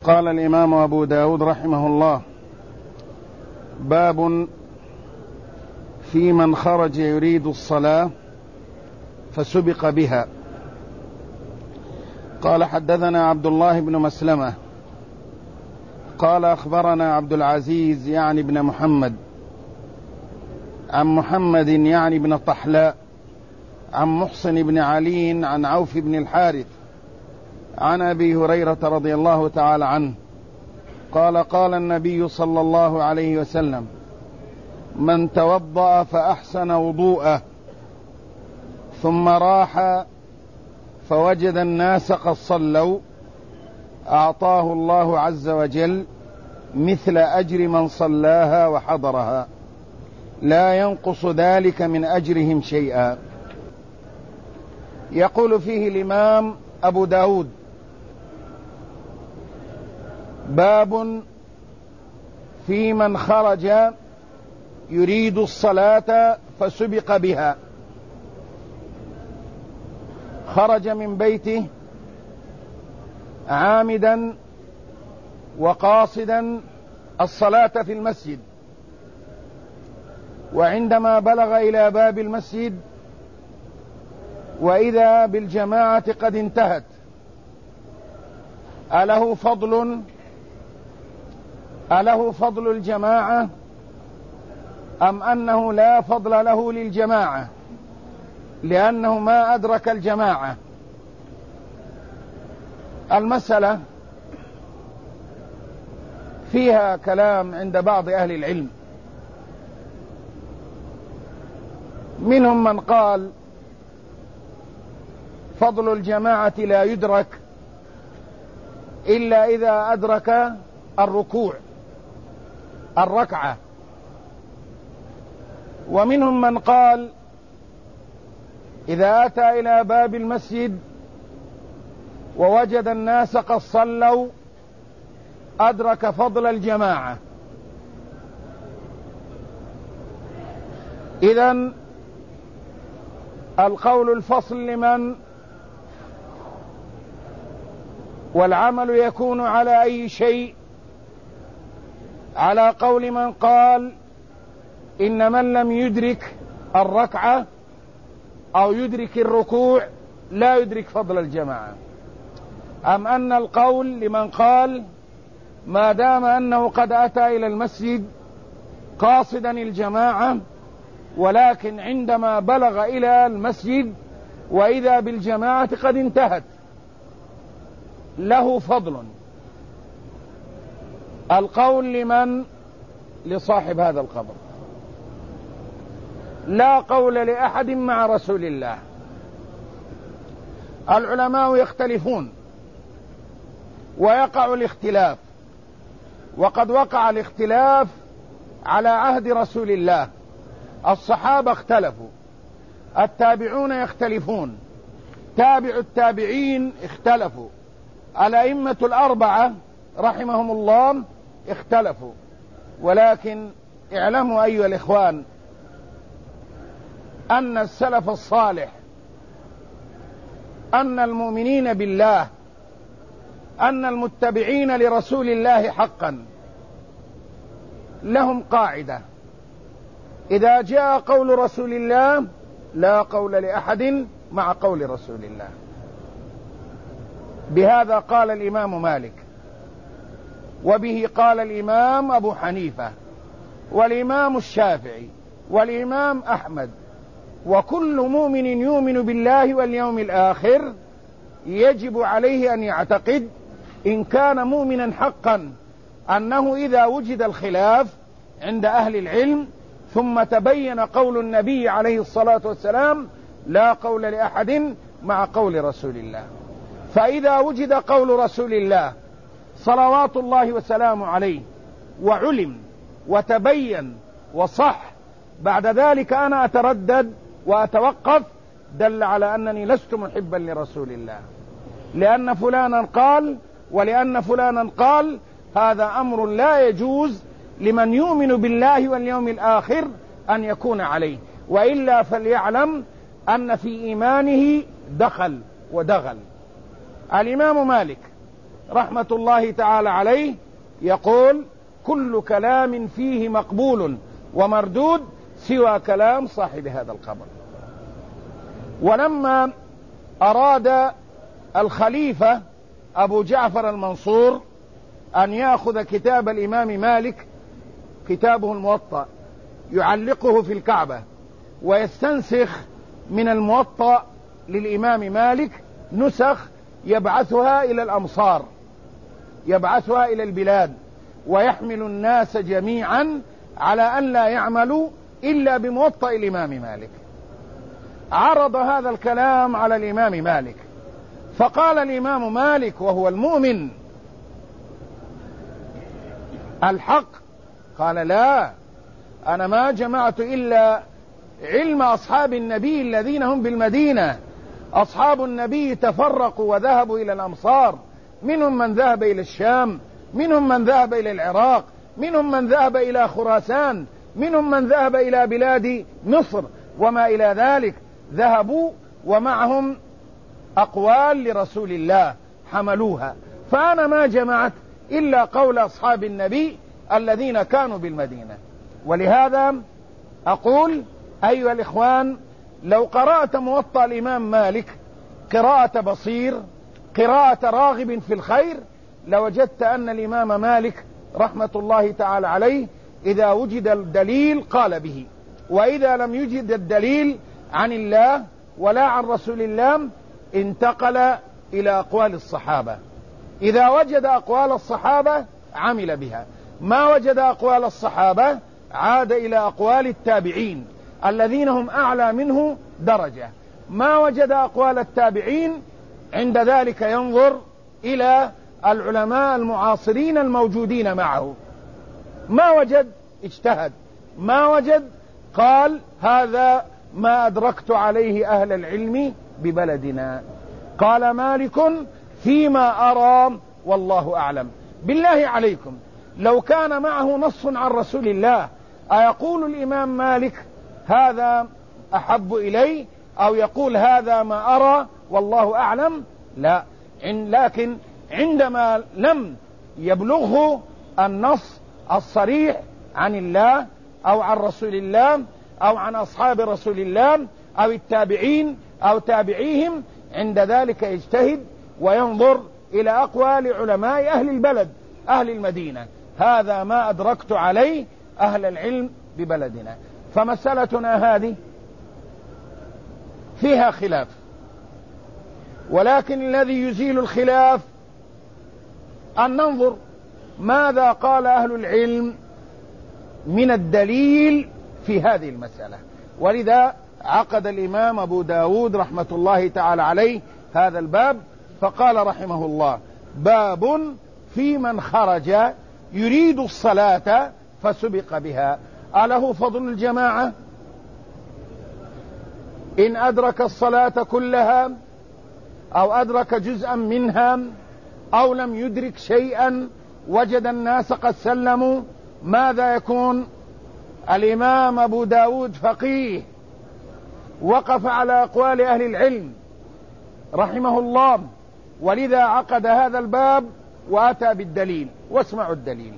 قال الإمام أبو داود رحمه الله: باب في من خرج يريد الصلاة فسبق بها. قال: حدثنا عبد الله بن مسلمة قال: أخبرنا عبد العزيز يعني بن محمد عن محمد يعني بن طحلاء عن محصن بن علي عن عوف بن الحارث عن أبي هريرة رضي الله تعالى عنه قال: قال النبي صلى الله عليه وسلم: من توضأ فأحسن وضوءه ثم راح فوجد الناس قد صلوا أعطاه الله عز وجل مثل أجر من صلاها وحضرها لا ينقص ذلك من أجرهم شيئا. يقول فيه الإمام أبو داود: باب في من خرج يريد الصلاة فسبق بها. خرج من بيته عامدا وقاصدا الصلاة في المسجد، وعندما بلغ إلى باب المسجد وإذا بالجماعة قد انتهت، أله فضل الجماعة أم أنه لا فضل له للجماعة لأنه ما أدرك الجماعة؟ المسألة فيها كلام عند بعض أهل العلم، منهم من قال فضل الجماعة لا يدرك إلا إذا أدرك الركعة، ومنهم من قال إذا أتى إلى باب المسجد ووجد الناس قد صلوا أدرك فضل الجماعة. إذن القول الفصل لمن، والعمل يكون على أي شيء؟ على قول من قال إن من لم يدرك الركعة أو يدرك الركوع لا يدرك فضل الجماعة، أم أن القول لمن قال ما دام أنه قد أتى إلى المسجد قاصدا الجماعة ولكن عندما بلغ إلى المسجد وإذا بالجماعة قد انتهت له فضل؟ القول لمن؟ لصاحب هذا القبر. لا قول لأحد مع رسول الله. العلماء يختلفون ويقع الاختلاف، وقد وقع الاختلاف على عهد رسول الله. الصحابة اختلفوا، التابعون يختلفون، تابع التابعين اختلفوا، الأئمة الأربعة رحمهم الله اختلفوا. ولكن اعلموا أيها الإخوان أن السلف الصالح، أن المؤمنين بالله، أن المتبعين لرسول الله حقا لهم قاعدة: إذا جاء قول رسول الله لا قول لأحد مع قول رسول الله. بهذا قال الإمام مالك، وبه قال الإمام أبو حنيفة، والإمام الشافعي، والإمام أحمد. وكل مؤمن يؤمن بالله واليوم الآخر يجب عليه أن يعتقد إن كان مؤمنا حقا أنه إذا وجد الخلاف عند أهل العلم ثم تبين قول النبي عليه الصلاة والسلام لا قول لأحد مع قول رسول الله، فإذا وجد قول رسول الله صلوات الله وسلامه عليه وعلم وتبين وصح، بعد ذلك أنا أتردد وأتوقف، دل على أنني لست محبا لرسول الله، لأن فلانا قال ولأن فلانا قال. هذا أمر لا يجوز لمن يؤمن بالله واليوم الآخر أن يكون عليه، وإلا فليعلم أن في إيمانه دخل ودغل. الإمام مالك رحمة الله تعالى عليه يقول: كل كلام فيه مقبول ومردود سوى كلام صاحب هذا القبر. ولما أراد الخليفة أبو جعفر المنصور أن يأخذ كتاب الإمام مالك، كتابه الموطأ، يعلقه في الكعبة ويستنسخ من الموطأ للإمام مالك نسخ يبعثها إلى الأمصار، يبعثها إلى البلاد، ويحمل الناس جميعا على أن لا يعملوا إلا بموطأ الإمام مالك. عرض هذا الكلام على الإمام مالك، فقال الإمام مالك وهو المؤمن: الحق؟ قال: لا، أنا ما جمعت إلا علم أصحاب النبي الذين هم بالمدينة. أصحاب النبي تفرقوا وذهبوا إلى الأمصار، منهم من ذهب إلى الشام، منهم من ذهب إلى العراق، منهم من ذهب إلى خراسان، منهم من ذهب إلى بلاد مصر وما إلى ذلك، ذهبوا ومعهم أقوال لرسول الله حملوها. فأنا ما جمعت إلا قول أصحاب النبي الذين كانوا بالمدينة. ولهذا أقول أيها الإخوان، لو قرأت موطأ الإمام مالك قراءة بصير، قراءة راغب في الخير، لوجدت أن الإمام مالك رحمة الله تعالى عليه إذا وجد الدليل قال به، وإذا لم يجد الدليل عن الله ولا عن رسول الله انتقل إلى أقوال الصحابة. إذا وجد أقوال الصحابة عمل بها، ما وجد أقوال الصحابة عاد إلى أقوال التابعين الذين هم أعلى منه درجة، ما وجد أقوال التابعين عند ذلك ينظر إلى العلماء المعاصرين الموجودين معه، ما وجد اجتهد، ما وجد قال: هذا ما أدركت عليه أهل العلم ببلدنا. قال مالك: فيما أرى والله أعلم. بالله عليكم، لو كان معه نص عن رسول الله أيقول الإمام مالك هذا أحب إلي، أو يقول هذا ما أرى والله أعلم؟ لا. لكن عندما لم يبلغه النص الصريح عن الله أو عن رسول الله أو عن أصحاب رسول الله أو التابعين أو تابعيهم، عند ذلك يجتهد وينظر إلى أقوال علماء أهل البلد، أهل المدينة: هذا ما أدركت عليه أهل العلم ببلدنا. فمسألتنا هذه فيها خلاف، ولكن الذي يزيل الخلاف أن ننظر ماذا قال أهل العلم من الدليل في هذه المسألة. ولذا عقد الإمام أبو داود رحمة الله تعالى عليه هذا الباب، فقال رحمه الله: باب في من خرج يريد الصلاة فسبق بها، أله فضل الجماعة؟ إن أدرك الصلاة كلها أو أدرك جزءا منها أو لم يدرك شيئا وجد الناس قد سلموا، ماذا يكون؟ الإمام أبو داود فقيه وقف على أقوال أهل العلم رحمه الله، ولذا عقد هذا الباب وأتى بالدليل. واسمعوا الدليل.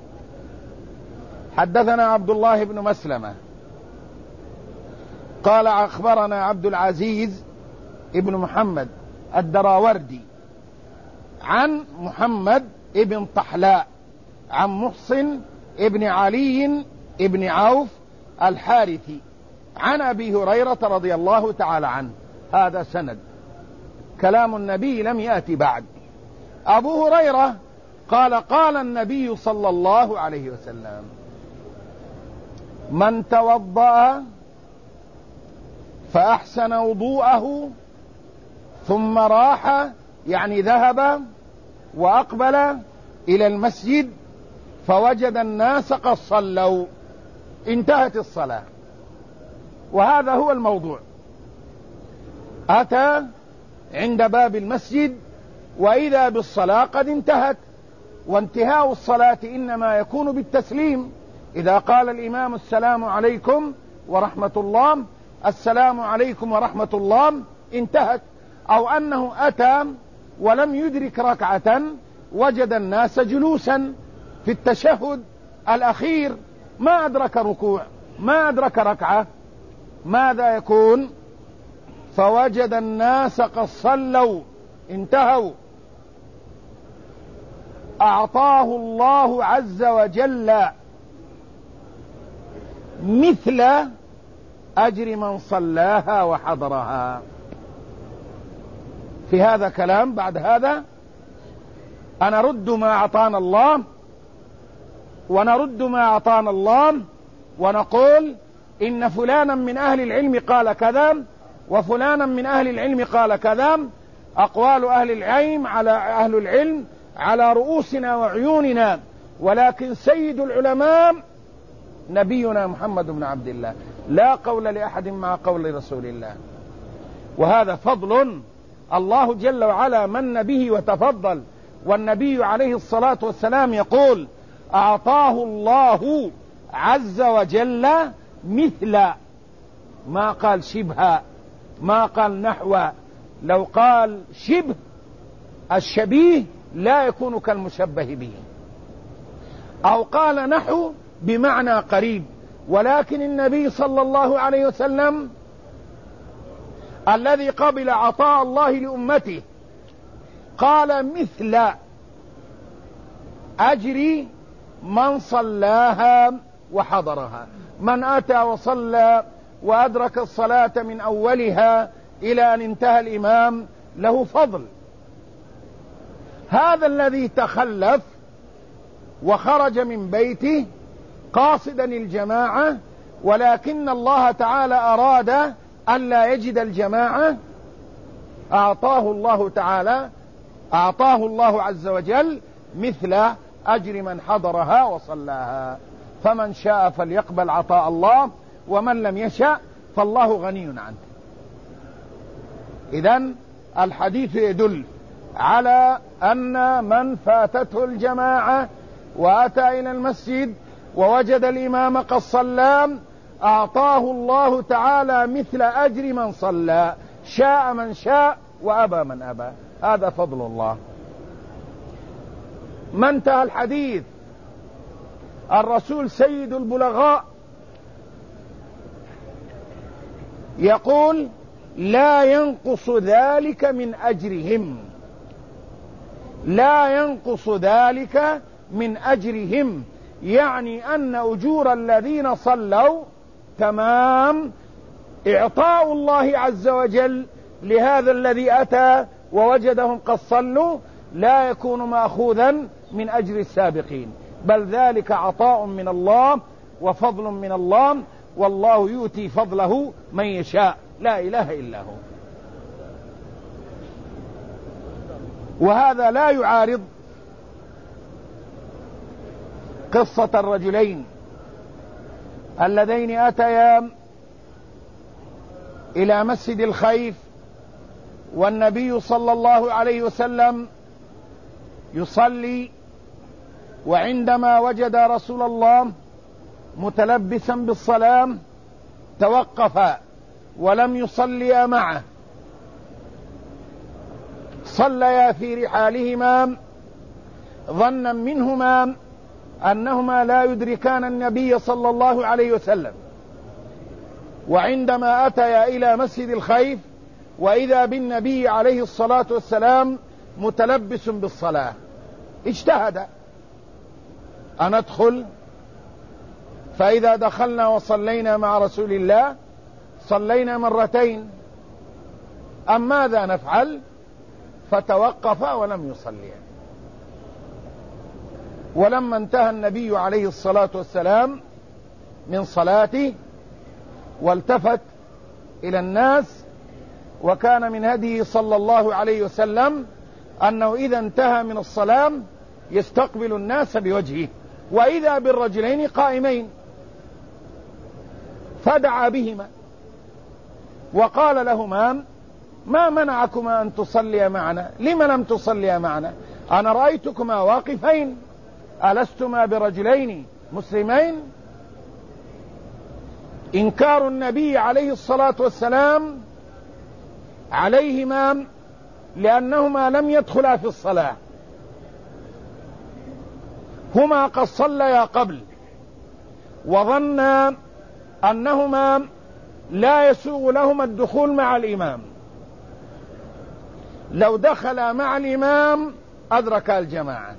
حدثنا عبد الله بن مسلمة قال: أخبرنا عبد العزيز ابن محمد الدراوردي عن محمد ابن طحلاء عن محصن ابن علي ابن عوف الحارثي عن أبي هريرة رضي الله تعالى عنه. هذا سند، كلام النبي لم يأتي بعد. أبو هريرة قال: قال النبي صلى الله عليه وسلم: من توضأ فأحسن وضوءه ثم راح، يعني ذهب وأقبل إلى المسجد فوجد الناس قد صلوا، انتهت الصلاة. وهذا هو الموضوع. أتى عند باب المسجد وإذا بالصلاة قد انتهت، وانتهاء الصلاة إنما يكون بالتسليم. إذا قال الإمام: السلام عليكم ورحمة الله، السلام عليكم ورحمة الله، انتهت. أو أنه أتى ولم يدرك ركعة وجد الناس جلوسا في التشهد الأخير، ما أدرك ركوع، ما أدرك ركعة، ماذا يكون؟ فوجد الناس قد صلوا انتهوا، أعطاه الله عز وجل مثل أجر من صلاها وحضرها. في هذا كلام. بعد هذا أنا رد ما أعطانا الله ونرد ما أعطانا الله، ونقول إن فلانا من أهل العلم قال كذا وفلانا من أهل العلم قال كذا. أقوال أهل العلم على رؤوسنا وعيوننا، ولكن سيد العلماء نبينا محمد بن عبد الله، لا قول لأحد مع قول رسول الله. وهذا فضل الله جل وعلا من به وتفضل. والنبي عليه الصلاة والسلام يقول أعطاه الله عز وجل مثل، ما قال شبه، ما قال نحو. لو قال شبه، الشبيه لا يكون كالمشبه به، أو قال نحو بمعنى قريب. ولكن النبي صلى الله عليه وسلم الذي قبل عطاء الله لأمته قال مثل أجر من صلاها وحضرها. من أتى وصلى وأدرك الصلاة من أولها إلى أن انتهى الإمام له فضل. هذا الذي تخلف وخرج من بيته قاصدا الجماعة، ولكن الله تعالى أراد أن لا يجد الجماعة، أعطاه الله عز وجل مثل أجر من حضرها وصلاها. فمن شاء فليقبل عطاء الله، ومن لم يشاء فالله غني عنه. إذن الحديث يدل على أن من فاتته الجماعة وأتى إلى المسجد ووجد الإمام قد صلى أعطاه الله تعالى مثل أجر من صلى، شاء من شاء وأبى من أبى. هذا فضل الله. ما انتهى الحديث. الرسول سيد البلغاء يقول لا ينقص ذلك من أجرهم، لا ينقص ذلك من أجرهم، يعني أن أجور الذين صلوا تمام. إعطاء الله عز وجل لهذا الذي أتى ووجدهم قد صلوا لا يكون مأخوذا من أجر السابقين، بل ذلك عطاء من الله وفضل من الله، والله يؤتي فضله من يشاء، لا إله إلا هو. وهذا لا يعارض قصة الرجلين اللذين أتيا إلى مسجد الخيف والنبي صلى الله عليه وسلم يصلي، وعندما وجد رسول الله متلبسا بالصلاة توقف ولم يصلي معه، صليا في رحالهما ظنا منهما أنهما لا يدركان النبي صلى الله عليه وسلم. وعندما أتيا إلى مسجد الخيف وإذا بالنبي عليه الصلاة والسلام متلبس بالصلاة، اجتهد أن ندخل، فإذا دخلنا وصلينا مع رسول الله صلينا مرتين، أم ماذا نفعل؟ فتوقف ولم يصلي. ولما انتهى النبي عليه الصلاة والسلام من صلاته والتفت إلى الناس، وكان من هديه صلى الله عليه وسلم أنه إذا انتهى من الصلاة يستقبل الناس بوجهه، وإذا بالرجلين قائمين، فدعا بهما وقال لهما ما منعكما أن تصليا معنا؟ لم لم تصليا معنا؟ أنا رأيتكما واقفين، ألستما برجلين مسلمين؟ إنكار النبي عليه الصلاة والسلام عليهما لأنهما لم يدخلا في الصلاة، هما قد صليا قبل وظنا أنهما لا يسوغ لهما الدخول مع الإمام، لو دخلا مع الإمام أدركا الجماعة،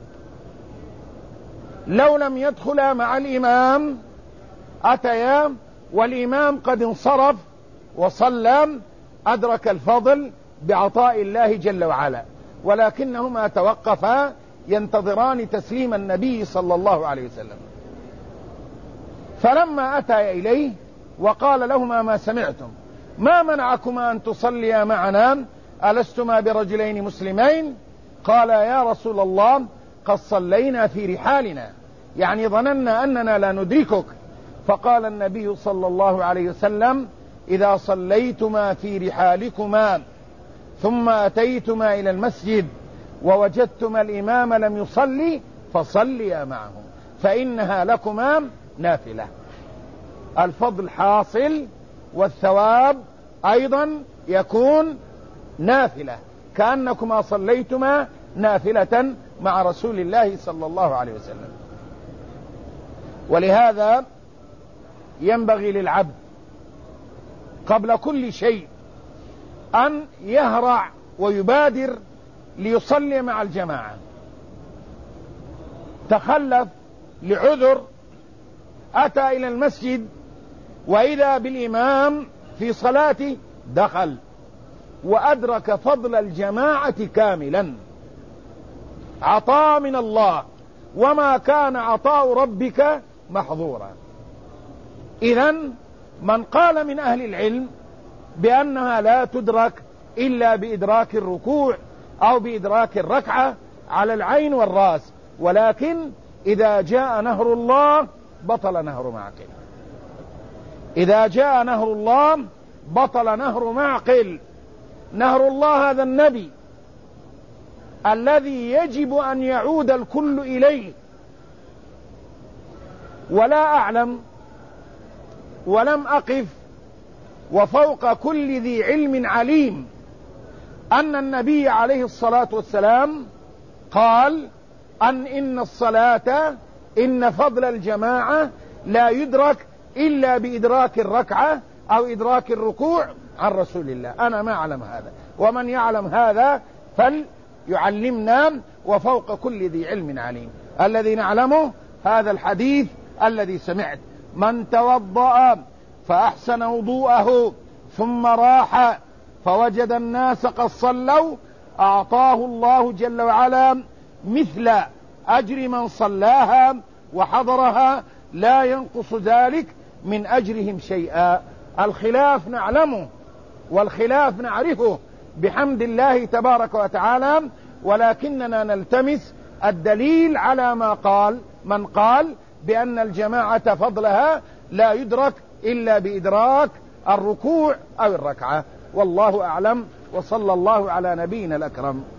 لو لم يدخلا مع الإمام أتيا والإمام قد انصرف وصلى أدرك الفضل بعطاء الله جل وعلا، ولكنهما توقفا ينتظران تسليم النبي صلى الله عليه وسلم. فلما أتى إليه وقال لهما ما سمعتم، ما منعكما أن تصليا معنا، ألستما برجلين مسلمين؟ قال يا رسول الله قد صلينا في رحالنا، يعني ظننا أننا لا ندركك. فقال النبي صلى الله عليه وسلم إذا صليتما في رحالكما ثم أتيتما إلى المسجد ووجدتما الإمام لم يصلي فصليا معه فإنها لكما نافلة. الفضل حاصل والثواب أيضا يكون نافلة، كأنكما صليتما نافلة مع رسول الله صلى الله عليه وسلم. ولهذا ينبغي للعبد قبل كل شيء أن يهرع ويبادر ليصلي مع الجماعة. تخلف لعذر، أتى إلى المسجد وإذا بالإمام في صلاته، دخل وأدرك فضل الجماعة كاملا، عطاء من الله، وما كان عطاء ربك محظورا. إذن من قال من أهل العلم بأنها لا تدرك إلا بإدراك الركوع أو بإدراك الركعة على العين والرأس، ولكن إذا جاء نهر الله بطل نهر معقل، إذا جاء نهر الله بطل نهر معقل. نهر الله هذا النبي الذي يجب أن يعود الكل إليه. ولا أعلم ولم أقف وفوق كل ذي علم عليم أن النبي عليه الصلاة والسلام قال إن الصلاة إن فضل الجماعة لا يدرك إلا بإدراك الركعة أو إدراك الركوع عن رسول الله. أنا ما أعلم هذا، ومن يعلم هذا فليعلمنا، وفوق كل ذي علم عليم. الذي نعلمه هذا الحديث الذي سمعت: من توضأ فأحسن وضوءه ثم راح فوجد الناس قد صلوا أعطاه الله جل وعلا مثل أجر من صلاها وحضرها لا ينقص ذلك من أجرهم شيئا. الخلاف نعلمه والخلاف نعرفه بحمد الله تبارك وتعالى، ولكننا نلتمس الدليل على ما قال من قال بأن الجماعة فضلها لا يدرك إلا بإدراك الركوع أو الركعة. والله أعلم، وصلى الله على نبينا الأكرم.